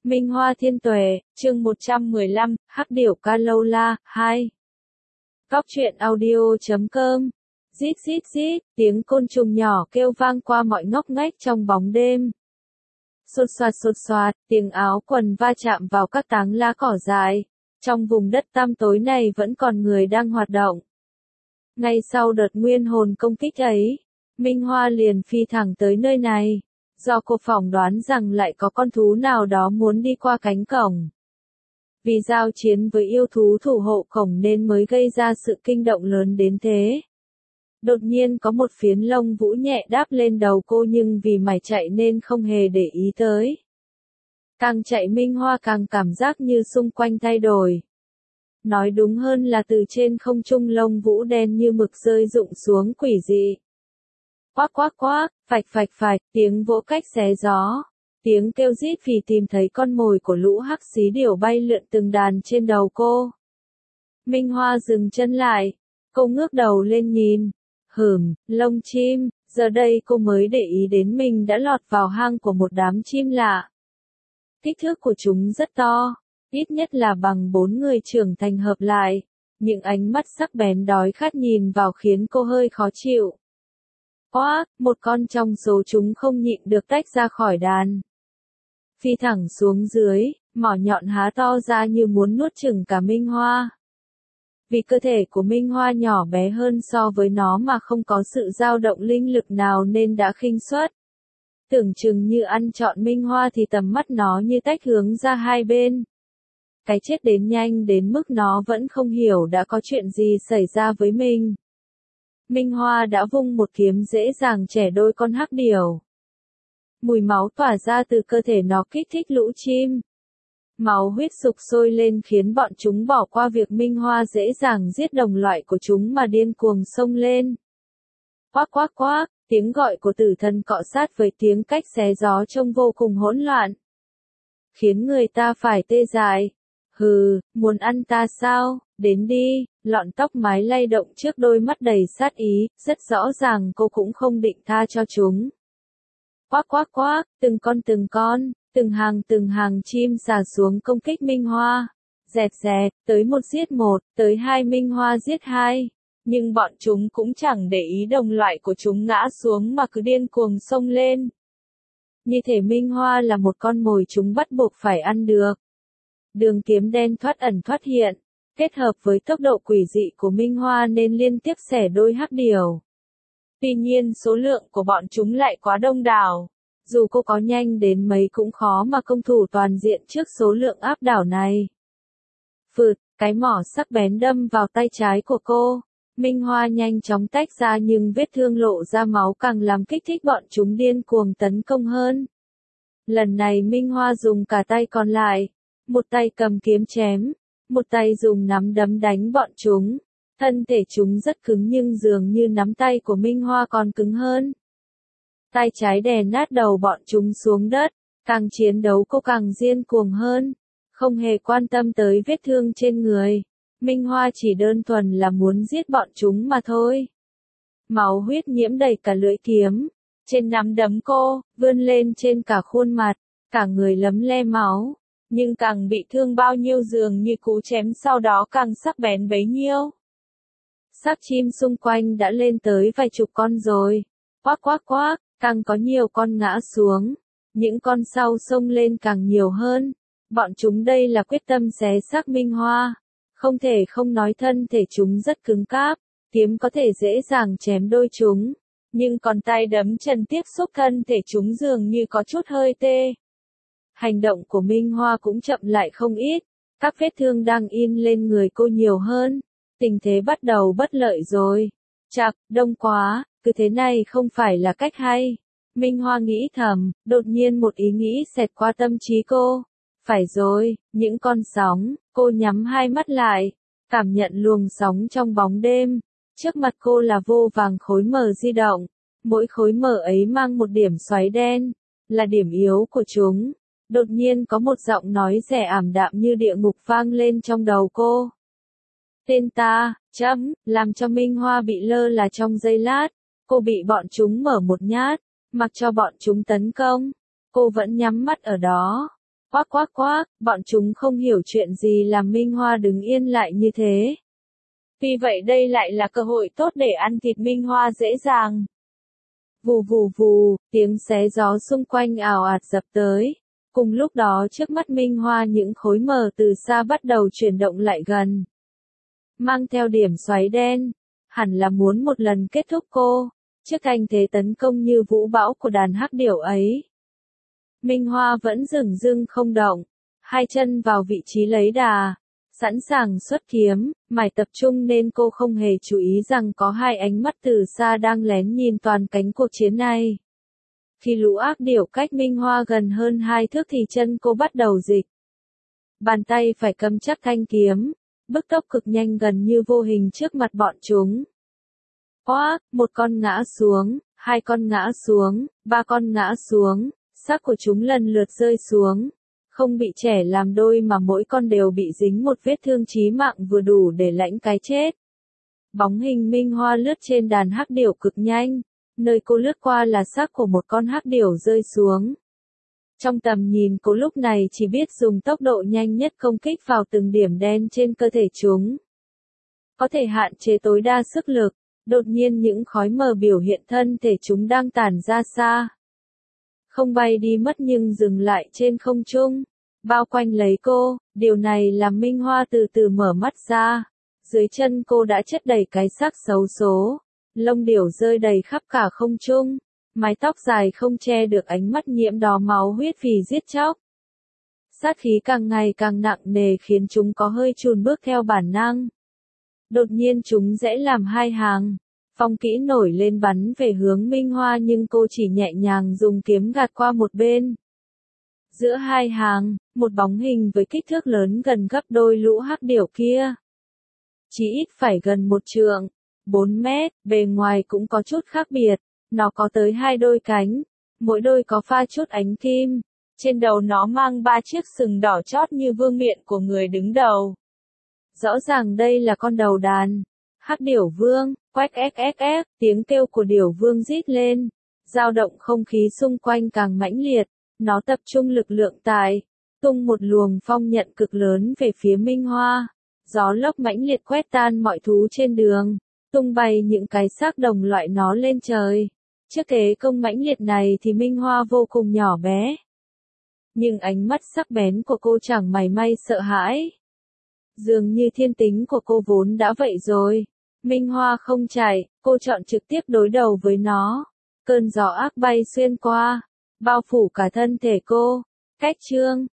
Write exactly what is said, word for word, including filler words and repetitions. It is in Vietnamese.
Minh Hoa Thiên Tuệ, chương một trăm mười lăm, Hắc Điểu Ca Lâu La, hai. Góc truyện audio chấm com. Rít rít rít, tiếng côn trùng nhỏ kêu vang qua mọi ngóc ngách trong bóng đêm. Xột xoạt xột xoạt, tiếng áo quần va chạm vào các táng lá cỏ dài. Trong vùng đất tăm tối này vẫn còn người đang hoạt động. Ngay sau đợt nguyên hồn công kích ấy, Minh Hoa liền phi thẳng tới nơi này. Do cô phỏng đoán rằng lại có con thú nào đó muốn đi qua cánh cổng. Vì giao chiến với yêu thú thủ hộ cổng nên mới gây ra sự kinh động lớn đến thế. Đột nhiên có một phiến lông vũ nhẹ đáp lên đầu cô nhưng vì mải chạy nên không hề để ý tới. Càng chạy Minh Hoa càng cảm giác như xung quanh thay đổi. Nói đúng hơn là từ trên không trung lông vũ đen như mực rơi rụng xuống quỷ dị. Quác quác quác, phạch phạch phạch, tiếng vỗ cách xé gió. Tiếng kêu rít vì tìm thấy con mồi của lũ hắc xí điểu bay lượn từng đàn trên đầu cô. Minh Hoa dừng chân lại. Cô ngước đầu lên nhìn. Hửm, lông chim, giờ đây cô mới để ý đến mình đã lọt vào hang của một đám chim lạ. Kích thước của chúng rất to, ít nhất là bằng bốn người trưởng thành hợp lại. Những ánh mắt sắc bén đói khát nhìn vào khiến cô hơi khó chịu. Oác, một con trong số chúng không nhịn được tách ra khỏi đàn. Phi thẳng xuống dưới, mỏ nhọn há to ra như muốn nuốt chửng cả Minh Hoa. Vì cơ thể của Minh Hoa nhỏ bé hơn so với nó mà không có sự dao động linh lực nào nên đã khinh suất. Tưởng chừng như ăn trọn Minh Hoa thì tầm mắt nó như tách hướng ra hai bên. Cái chết đến nhanh đến mức nó vẫn không hiểu đã có chuyện gì xảy ra với mình. Minh Hoa đã vung một kiếm dễ dàng chẻ đôi con hắc điểu. Mùi máu tỏa ra từ cơ thể nó kích thích lũ chim. Máu huyết sục sôi lên khiến bọn chúng bỏ qua việc Minh Hoa dễ dàng giết đồng loại của chúng mà điên cuồng xông lên. Quác quác quác, tiếng gọi của tử thần cọ sát với tiếng cách xé gió trông vô cùng hỗn loạn. Khiến người ta phải tê dại. Hừ, muốn ăn ta sao, đến đi, lọn tóc mái lay động trước đôi mắt đầy sát ý, rất rõ ràng cô cũng không định tha cho chúng. Quác quác quác, từng con từng con, từng hàng từng hàng chim xà xuống công kích Minh Hoa. Dẹt dẹt, tới một giết một, tới hai Minh Hoa giết hai. Nhưng bọn chúng cũng chẳng để ý đồng loại của chúng ngã xuống mà cứ điên cuồng xông lên. Như thể Minh Hoa là một con mồi chúng bắt buộc phải ăn được. Đường kiếm đen thoát ẩn thoát hiện, kết hợp với tốc độ quỷ dị của Minh Hoa nên liên tiếp xẻ đôi hắc điểu. Tuy nhiên số lượng của bọn chúng lại quá đông đảo. Dù cô có nhanh đến mấy cũng khó mà công thủ toàn diện trước số lượng áp đảo này. Phượt, cái mỏ sắc bén đâm vào tay trái của cô. Minh Hoa nhanh chóng tách ra nhưng vết thương lộ ra máu càng làm kích thích bọn chúng điên cuồng tấn công hơn. Lần này Minh Hoa dùng cả tay còn lại. Một tay cầm kiếm chém, một tay dùng nắm đấm đánh bọn chúng. Thân thể chúng rất cứng nhưng dường như nắm tay của Minh Hoa còn cứng hơn. Tay trái đè nát đầu bọn chúng xuống đất, càng chiến đấu cô càng điên cuồng hơn, không hề quan tâm tới vết thương trên người. Minh Hoa chỉ đơn thuần là muốn giết bọn chúng mà thôi. Máu huyết nhiễm đầy cả lưỡi kiếm, trên nắm đấm cô, vươn lên trên cả khuôn mặt, cả người lấm le máu. Nhưng càng bị thương bao nhiêu dường như cú chém sau đó càng sắc bén bấy nhiêu. Xác chim xung quanh đã lên tới vài chục con rồi. Quác quác quác, càng có nhiều con ngã xuống. Những con sau xông lên càng nhiều hơn. Bọn chúng đây là quyết tâm xé xác Minh Hoa. Không thể không nói thân thể chúng rất cứng cáp. Kiếm có thể dễ dàng chém đôi chúng. Nhưng còn tay đấm chân tiếp xúc thân thể chúng dường như có chút hơi tê. Hành động của Minh Hoa cũng chậm lại không ít, các vết thương đang in lên người cô nhiều hơn, tình thế bắt đầu bất lợi rồi. Chạc, đông quá, cứ thế này không phải là cách hay. Minh Hoa nghĩ thầm, đột nhiên một ý nghĩ xẹt qua tâm trí cô. Phải rồi, những con sóng, cô nhắm hai mắt lại, cảm nhận luồng sóng trong bóng đêm. Trước mặt cô là vô vàng khối mờ di động, mỗi khối mờ ấy mang một điểm xoáy đen, là điểm yếu của chúng. Đột nhiên có một giọng nói rẻ ảm đạm như địa ngục vang lên trong đầu cô. Tên ta, chấm, làm cho Minh Hoa bị lơ là trong giây lát. Cô bị bọn chúng mở một nhát, mặc cho bọn chúng tấn công. Cô vẫn nhắm mắt ở đó. Quác quác quác, bọn chúng không hiểu chuyện gì làm Minh Hoa đứng yên lại như thế. Vì vậy đây lại là cơ hội tốt để ăn thịt Minh Hoa dễ dàng. Vù vù vù, tiếng xé gió xung quanh ào ạt dập tới. Cùng lúc đó trước mắt Minh Hoa những khối mờ từ xa bắt đầu chuyển động lại gần. Mang theo điểm xoáy đen, hẳn là muốn một lần kết thúc cô, trước anh thế tấn công như vũ bão của đàn hắc điểu ấy. Minh Hoa vẫn dửng dưng không động, hai chân vào vị trí lấy đà, sẵn sàng xuất kiếm, mải tập trung nên cô không hề chú ý rằng có hai ánh mắt từ xa đang lén nhìn toàn cánh cuộc chiến này. Khi lũ ác điểu cách Minh Hoa gần hơn hai thước thì chân cô bắt đầu dịch. Bàn tay phải cầm chắc thanh kiếm, bức tốc cực nhanh gần như vô hình trước mặt bọn chúng. Oác, một con ngã xuống, hai con ngã xuống, ba con ngã xuống, xác của chúng lần lượt rơi xuống. Không bị chẻ làm đôi mà mỗi con đều bị dính một vết thương chí mạng vừa đủ để lãnh cái chết. Bóng hình Minh Hoa lướt trên đàn hắc điểu cực nhanh, nơi cô lướt qua là xác của một con hắc điểu rơi xuống. Trong tầm nhìn cô lúc này chỉ biết dùng tốc độ nhanh nhất công kích vào từng điểm đen trên cơ thể chúng. Có thể hạn chế tối đa sức lực, đột nhiên những khói mờ biểu hiện thân thể chúng đang tản ra xa. Không bay đi mất nhưng dừng lại trên không trung, bao quanh lấy cô, điều này làm Minh Hoa từ từ mở mắt ra. Dưới chân cô đã chất đầy cái xác xấu số, lông điểu rơi đầy khắp cả không trung, mái tóc dài không che được ánh mắt nhiễm đỏ máu huyết vì giết chóc. Sát khí càng ngày càng nặng nề khiến chúng có hơi chùn bước theo bản năng. Đột nhiên chúng rẽ làm hai hàng. Phong kỹ nổi lên bắn về hướng Minh Hoa nhưng cô chỉ nhẹ nhàng dùng kiếm gạt qua một bên. Giữa hai hàng, một bóng hình với kích thước lớn gần gấp đôi lũ hắc điểu kia. Chỉ ít phải gần một trượng, bốn mét, bề ngoài cũng có chút khác biệt. Nó có tới hai đôi cánh, mỗi đôi có pha chút ánh kim. Trên đầu nó mang ba chiếc sừng đỏ chót như vương miện của người đứng đầu. Rõ ràng đây là con đầu đàn. Hắc điểu vương, quách ép ép ép, tiếng kêu của điểu vương rít lên, dao động không khí xung quanh càng mãnh liệt, nó tập trung lực lượng tại, tung một luồng phong nhận cực lớn về phía Minh Hoa, gió lốc mãnh liệt quét tan mọi thú trên đường, tung bay những cái xác đồng loại nó lên trời. Trước thế công mãnh liệt này thì Minh Hoa vô cùng nhỏ bé. Nhưng ánh mắt sắc bén của cô chẳng mảy may sợ hãi. Dường như thiên tính của cô vốn đã vậy rồi. Minh Hoa không chạy, cô chọn trực tiếp đối đầu với nó. Cơn gió ác bay xuyên qua, bao phủ cả thân thể cô. Cách chương